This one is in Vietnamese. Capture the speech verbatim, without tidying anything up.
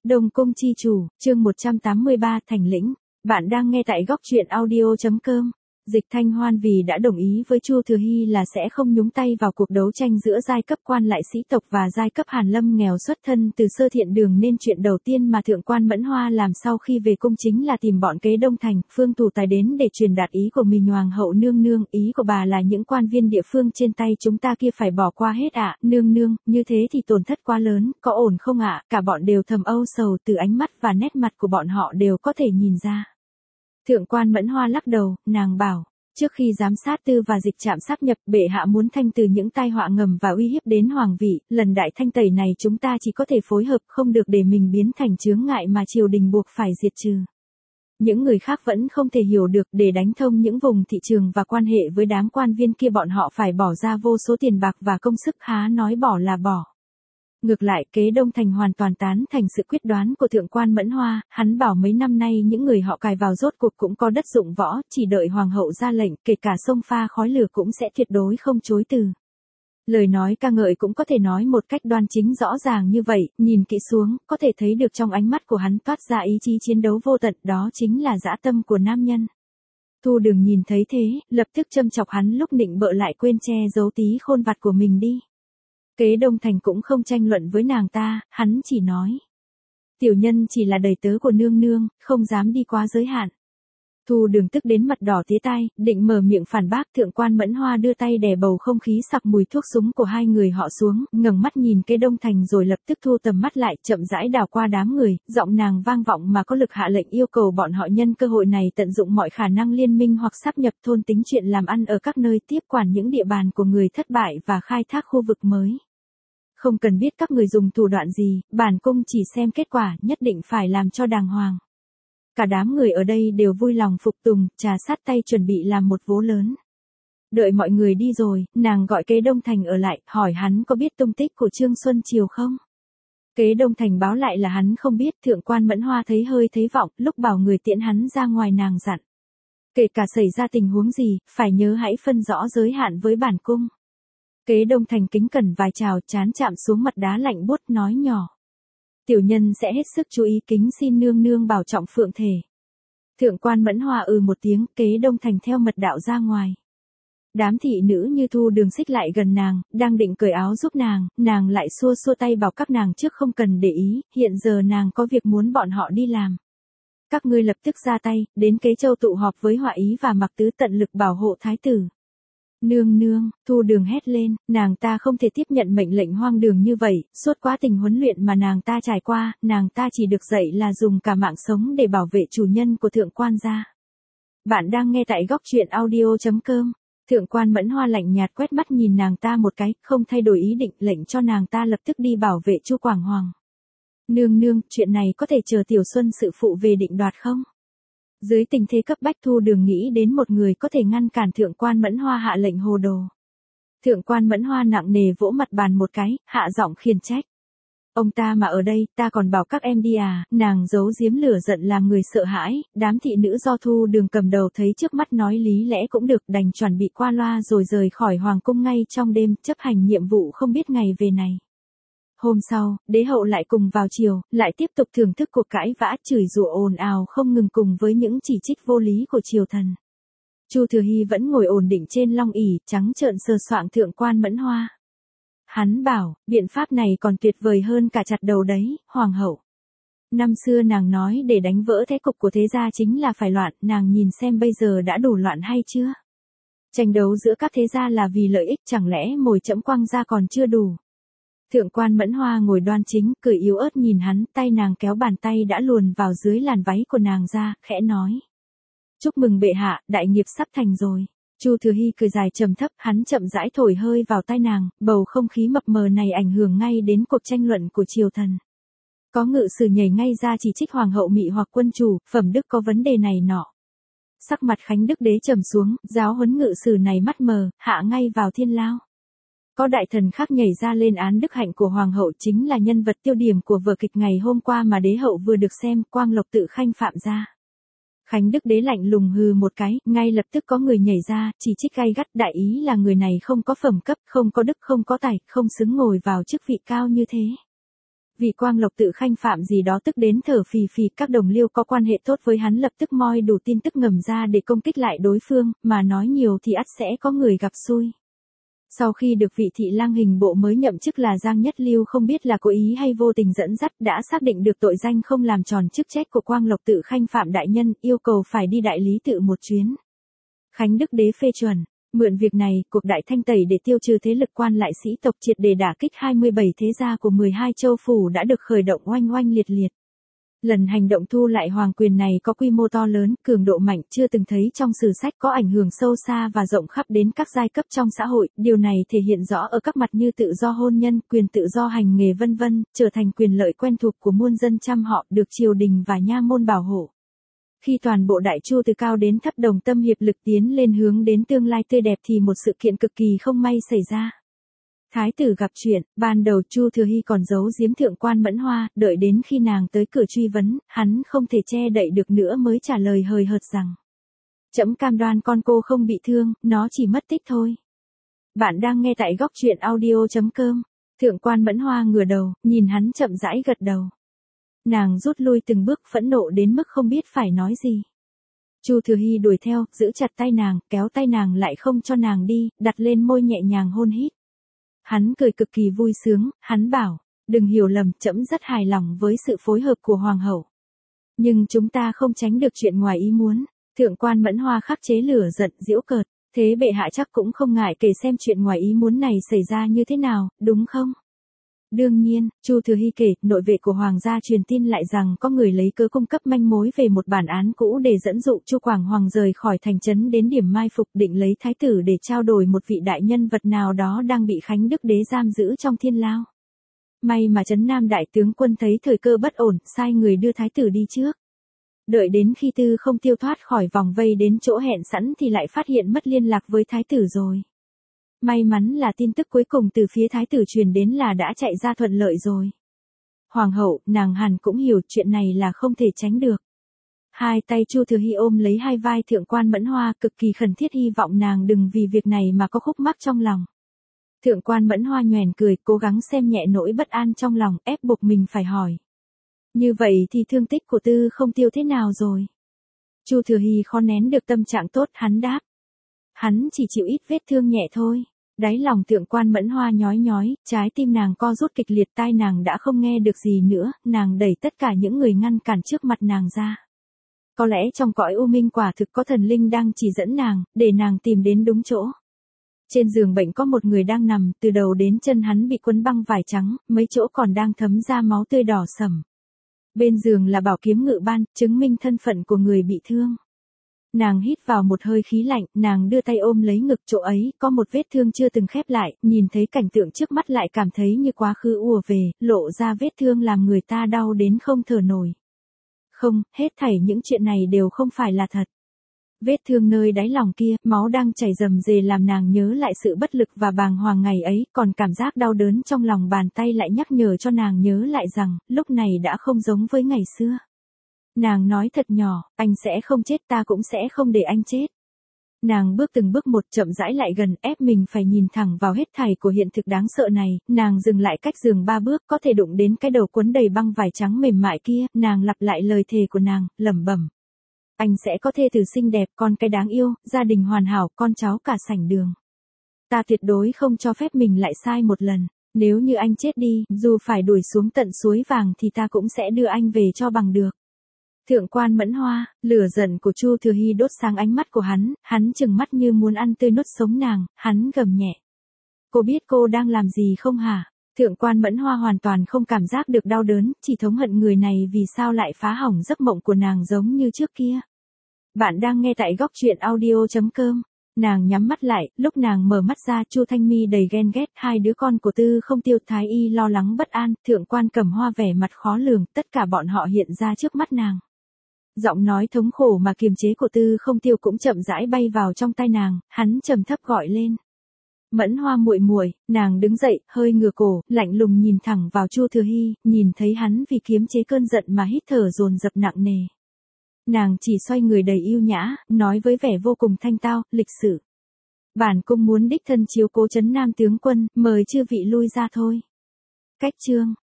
Đông Cung chi chủ, chương một trăm tám mươi ba, Thành Lĩnh. Bạn đang nghe tại góc truyện audio chấm com. Dịch Thanh Hoan vì đã đồng ý với Chu Thừa Hy là sẽ không nhúng tay vào cuộc đấu tranh giữa giai cấp quan lại sĩ tộc và giai cấp Hàn Lâm nghèo xuất thân từ Sơ Thiện Đường, nên chuyện đầu tiên mà Thượng quan Mẫn Hoa làm sau khi về cung chính là tìm bọn kế Đông Thành, Phương Tú Tài đến để truyền đạt ý của mình. Hoàng hậu nương nương, ý của bà là những quan viên địa phương trên tay chúng ta kia phải bỏ qua hết ạ. Nương nương, như thế thì tổn thất quá lớn, có ổn không ạ? Cả bọn đều thầm âu sầu, từ ánh mắt và nét mặt của bọn họ đều có thể nhìn ra. Thượng quan Mẫn Hoa lắc đầu, nàng bảo, trước khi giám sát tư và dịch trạm sáp nhập, bệ hạ muốn thanh từ những tai họa ngầm và uy hiếp đến hoàng vị, lần đại thanh tẩy này chúng ta chỉ có thể phối hợp, không được để mình biến thành chướng ngại mà triều đình buộc phải diệt trừ. Những người khác vẫn không thể hiểu được, để đánh thông những vùng thị trường và quan hệ với đám quan viên kia bọn họ phải bỏ ra vô số tiền bạc và công sức, há nói bỏ là bỏ. Ngược lại, kế Đông Thành hoàn toàn tán thành sự quyết đoán của Thượng quan Mẫn Hoa, hắn bảo mấy năm nay những người họ cài vào rốt cuộc cũng có đất dụng võ, chỉ đợi hoàng hậu ra lệnh, kể cả sông pha khói lửa cũng sẽ tuyệt đối không chối từ. Lời nói ca ngợi cũng có thể nói một cách đoan chính rõ ràng như vậy, nhìn kỹ xuống, có thể thấy được trong ánh mắt của hắn toát ra ý chí chiến đấu vô tận, đó chính là dã tâm của nam nhân. Thu Đường nhìn thấy thế, lập tức châm chọc hắn lúc nịnh bợ lại quên che giấu tí khôn vặt của mình đi. Kế Đông Thành cũng không tranh luận với nàng ta, hắn chỉ nói. Tiểu nhân chỉ là đầy tớ của nương nương, không dám đi quá giới hạn. Thu Đường tức đến mặt đỏ tía tai, định mở miệng phản bác. Thượng quan Mẫn Hoa đưa tay đè bầu không khí sặc mùi thuốc súng của hai người họ xuống, ngẩng mắt nhìn Kế Đông Thành rồi lập tức thu tầm mắt lại, chậm rãi đảo qua đám người, giọng nàng vang vọng mà có lực hạ lệnh yêu cầu bọn họ nhân cơ hội này tận dụng mọi khả năng liên minh hoặc sáp nhập, thôn tính chuyện làm ăn ở các nơi, tiếp quản những địa bàn của người thất bại và khai thác khu vực mới. Không cần biết các người dùng thủ đoạn gì, bản cung chỉ xem kết quả, nhất định phải làm cho đàng hoàng. Cả đám người ở đây đều vui lòng phục tùng, trà sát tay chuẩn bị làm một vố lớn. Đợi mọi người đi rồi, nàng gọi Kế Đông Thành ở lại, hỏi hắn có biết tung tích của Trương Xuân Triều không? Kế Đông Thành báo lại là hắn không biết. Thượng quan Mẫn Hoa thấy hơi thấy vọng, lúc bảo người tiễn hắn ra ngoài nàng dặn. Kể cả xảy ra tình huống gì, phải nhớ hãy phân rõ giới hạn với bản cung. Kế Đông Thành kính cẩn vài chào, chán chạm xuống mặt đá lạnh buốt, nói nhỏ. Tiểu nhân sẽ hết sức chú ý, kính xin nương nương bảo trọng phượng thể. Thượng quan Mẫn Hoa ừ một tiếng, Kế Đông Thành theo mật đạo ra ngoài. Đám thị nữ như Thu Đường xích lại gần nàng, đang định cởi áo giúp nàng, nàng lại xua xua tay bảo các nàng trước không cần để ý, hiện giờ nàng có việc muốn bọn họ đi làm. Các ngươi lập tức ra tay, đến Kế Châu tụ họp với Họa Ý và Mặc Tứ tận lực bảo hộ thái tử. Nương nương, Thu Đường hét lên, nàng ta không thể tiếp nhận mệnh lệnh hoang đường như vậy, suốt quá trình huấn luyện mà nàng ta trải qua, nàng ta chỉ được dạy là dùng cả mạng sống để bảo vệ chủ nhân của thượng quan gia. Bạn đang nghe tại góc truyện audio chấm com. Thượng quan Mẫn Hoa lạnh nhạt quét mắt nhìn nàng ta một cái, không thay đổi ý định, lệnh cho nàng ta lập tức đi bảo vệ Chu Quảng Hoàng. Nương nương, chuyện này có thể chờ Tiểu Xuân sự phụ về định đoạt không? Dưới tình thế cấp bách, Thu Đường nghĩ đến một người có thể ngăn cản Thượng quan Mẫn Hoa hạ lệnh hồ đồ. Thượng quan Mẫn Hoa nặng nề vỗ mặt bàn một cái, hạ giọng khiển trách. Ông ta mà ở đây, ta còn bảo các em đi à? Nàng giấu giếm lửa giận làm người sợ hãi, đám thị nữ do Thu Đường cầm đầu thấy trước mắt nói lý lẽ cũng được, đành chuẩn bị qua loa rồi rời khỏi hoàng cung ngay trong đêm, chấp hành nhiệm vụ không biết ngày về này. Hôm sau, đế hậu lại cùng vào triều, lại tiếp tục thưởng thức cuộc cãi vã, chửi rủa ồn ào không ngừng cùng với những chỉ trích vô lý của triều thần. Chu Thừa Hy vẫn ngồi ổn định trên long ỷ, trắng trợn sờ soạng Thượng quan Mẫn Hoa. Hắn bảo, biện pháp này còn tuyệt vời hơn cả chặt đầu đấy, hoàng hậu. Năm xưa nàng nói để đánh vỡ thế cục của thế gia chính là phải loạn, nàng nhìn xem bây giờ đã đủ loạn hay chưa? Tranh đấu giữa các thế gia là vì lợi ích, chẳng lẽ mồi chẫm quăng ra còn chưa đủ? Thượng quan Mẫn Hoa ngồi đoan chính, cười yếu ớt nhìn hắn, tay nàng kéo bàn tay đã luồn vào dưới làn váy của nàng ra, khẽ nói. Chúc mừng bệ hạ, đại nghiệp sắp thành rồi. Chu Thừa Hy cười dài trầm thấp, hắn chậm rãi thổi hơi vào tai nàng, bầu không khí mập mờ này ảnh hưởng ngay đến cuộc tranh luận của triều thần. Có ngự sử nhảy ngay ra chỉ trích hoàng hậu mị hoặc quân chủ, phẩm đức có vấn đề này nọ. Sắc mặt Khánh Đức đế trầm xuống, giáo huấn ngự sử này mắt mờ, hạ ngay vào thiên lao. Có đại thần khác nhảy ra lên án đức hạnh của hoàng hậu, chính là nhân vật tiêu điểm của vở kịch ngày hôm qua mà đế hậu vừa được xem, Quang Lộc tự khanh phạm ra. Khánh Đức đế lạnh lùng hừ một cái, ngay lập tức có người nhảy ra, chỉ trích gay gắt, đại ý là người này không có phẩm cấp, không có đức, không có tài, không xứng ngồi vào chức vị cao như thế. Vị Quang Lộc tự khanh phạm gì đó tức đến thở phì phì, các đồng liêu có quan hệ tốt với hắn lập tức moi đủ tin tức ngầm ra để công kích lại đối phương, mà nói nhiều thì ắt sẽ có người gặp xui. Sau khi được vị thị lang hình bộ mới nhậm chức là Giang Nhất Lưu không biết là cố ý hay vô tình dẫn dắt đã xác định được tội danh không làm tròn chức trách của Quang Lộc tự khanh phạm đại nhân, yêu cầu phải đi đại lý tự một chuyến. Khánh Đức Đế phê chuẩn. Mượn việc này, cuộc đại thanh tẩy để tiêu trừ thế lực quan lại sĩ tộc triệt để đả kích hai mươi bảy thế gia của mười hai châu phủ đã được khởi động oanh oanh liệt liệt. Lần hành động thu lại hoàng quyền này có quy mô to lớn, cường độ mạnh chưa từng thấy trong sử sách, có ảnh hưởng sâu xa và rộng khắp đến các giai cấp trong xã hội, điều này thể hiện rõ ở các mặt như tự do hôn nhân, quyền tự do hành nghề vân vân, trở thành quyền lợi quen thuộc của muôn dân trăm họ, được triều đình và nha môn bảo hộ. Khi toàn bộ đại chu từ cao đến thấp đồng tâm hiệp lực tiến lên hướng đến tương lai tươi đẹp thì một sự kiện cực kỳ không may xảy ra. Thái tử gặp chuyện, ban đầu Chu Thừa Hy còn giấu giếm thượng quan Mẫn Hoa, đợi đến khi nàng tới cửa truy vấn, hắn không thể che đậy được nữa mới trả lời hời hợt rằng: trẫm cam đoan con cô không bị thương, nó chỉ mất tích thôi. Bạn đang nghe tại góc truyện audio chấm com. Thượng quan Mẫn Hoa ngửa đầu, nhìn hắn chậm rãi gật đầu. Nàng rút lui từng bước, phẫn nộ đến mức không biết phải nói gì. Chu Thừa Hy đuổi theo, giữ chặt tay nàng, kéo tay nàng lại không cho nàng đi, đặt lên môi nhẹ nhàng hôn hít. Hắn cười cực kỳ vui sướng, hắn bảo, đừng hiểu lầm, trẫm rất hài lòng với sự phối hợp của hoàng hậu. Nhưng chúng ta không tránh được chuyện ngoài ý muốn. Thượng quan Mẫn Hoa khắc chế lửa giận, giễu cợt, thế bệ hạ chắc cũng không ngại kể xem chuyện ngoài ý muốn này xảy ra như thế nào, đúng không? Đương nhiên, Chu Thừa Hy kể, nội vệ của hoàng gia truyền tin lại rằng có người lấy cớ cung cấp manh mối về một bản án cũ để dẫn dụ Chu Quảng Hoàng rời khỏi thành trấn đến điểm mai phục, định lấy thái tử để trao đổi một vị đại nhân vật nào đó đang bị Khánh Đức Đế giam giữ trong thiên lao. May mà Trấn Nam đại tướng quân thấy thời cơ bất ổn, sai người đưa thái tử đi trước. Đợi đến khi Tư Không Tiêu thoát khỏi vòng vây đến chỗ hẹn sẵn thì lại phát hiện mất liên lạc với thái tử rồi. May mắn là tin tức cuối cùng từ phía thái tử truyền đến là đã chạy ra thuận lợi rồi. Hoàng hậu, nàng hẳn cũng hiểu chuyện này là không thể tránh được. Hai tay Chu Thừa Hy ôm lấy hai vai thượng quan Mẫn Hoa, cực kỳ khẩn thiết hy vọng nàng đừng vì việc này mà có khúc mắc trong lòng. Thượng quan Mẫn Hoa nhoẻn cười, cố gắng xem nhẹ nỗi bất an trong lòng, ép buộc mình phải hỏi. Như vậy thì thương tích của Tư Không Tiêu thế nào rồi? Chu Thừa Hy khó nén được tâm trạng tốt, hắn đáp. Hắn chỉ chịu ít vết thương nhẹ thôi. Đáy lòng thượng quan Mẫn Hoa nhói nhói, trái tim nàng co rút kịch liệt, tai nàng đã không nghe được gì nữa, nàng đẩy tất cả những người ngăn cản trước mặt nàng ra. Có lẽ trong cõi u minh quả thực có thần linh đang chỉ dẫn nàng, để nàng tìm đến đúng chỗ. Trên giường bệnh có một người đang nằm, từ đầu đến chân hắn bị quấn băng vải trắng, mấy chỗ còn đang thấm ra máu tươi đỏ sẫm. Bên giường là bảo kiếm ngự ban, chứng minh thân phận của người bị thương. Nàng hít vào một hơi khí lạnh, nàng đưa tay ôm lấy ngực, chỗ ấy có một vết thương chưa từng khép lại, nhìn thấy cảnh tượng trước mắt lại cảm thấy như quá khứ ùa về, lộ ra vết thương làm người ta đau đến không thở nổi. Không, hết thảy những chuyện này đều không phải là thật. Vết thương nơi đáy lòng kia, máu đang chảy rầm rề làm nàng nhớ lại sự bất lực và bàng hoàng ngày ấy, còn cảm giác đau đớn trong lòng bàn tay lại nhắc nhở cho nàng nhớ lại rằng, lúc này đã không giống với ngày xưa. Nàng nói thật nhỏ, anh sẽ không chết, ta cũng sẽ không để anh chết. Nàng bước từng bước một, chậm rãi lại gần, ép mình phải nhìn thẳng vào hết thảy của hiện thực đáng sợ này, nàng dừng lại cách giường ba bước, có thể đụng đến cái đầu quấn đầy băng vải trắng mềm mại kia, nàng lặp lại lời thề của nàng, lẩm bẩm. Anh sẽ có thê tử xinh đẹp, con cái đáng yêu, gia đình hoàn hảo, con cháu cả sảnh đường. Ta tuyệt đối không cho phép mình lại sai một lần. Nếu như anh chết đi, dù phải đuổi xuống tận suối vàng thì ta cũng sẽ đưa anh về cho bằng được. Thượng quan Mẫn Hoa, lửa giận của Chu Thừa Hy đốt sáng ánh mắt của hắn, hắn trừng mắt như muốn ăn tươi nuốt sống nàng, hắn gầm nhẹ. Cô biết cô đang làm gì không hả? Thượng quan Mẫn Hoa hoàn toàn không cảm giác được đau đớn, chỉ thống hận người này vì sao lại phá hỏng giấc mộng của nàng giống như trước kia. Bạn đang nghe tại góc truyện audio chấm com. Nàng nhắm mắt lại, lúc nàng mở mắt ra, Chu Thanh Mi đầy ghen ghét, hai đứa con của Tư Không Tiêu, Thái Y lo lắng bất an, thượng quan Cẩm Hoa vẻ mặt khó lường, tất cả bọn họ hiện ra trước mắt nàng. Giọng nói thống khổ mà kiềm chế của Tư Không Tiêu cũng chậm rãi bay vào trong tai nàng, hắn trầm thấp gọi lên. Mẫn Hoa muội muội, nàng đứng dậy, hơi ngửa cổ, lạnh lùng nhìn thẳng vào Chu Thừa Hy, nhìn thấy hắn vì kiềm chế cơn giận mà hít thở dồn dập nặng nề. Nàng chỉ xoay người đầy yêu nhã, nói với vẻ vô cùng thanh tao, lịch sự. Bản cung muốn đích thân chiếu cố Trấn Nam tướng quân, mời chư vị lui ra thôi. Cách chương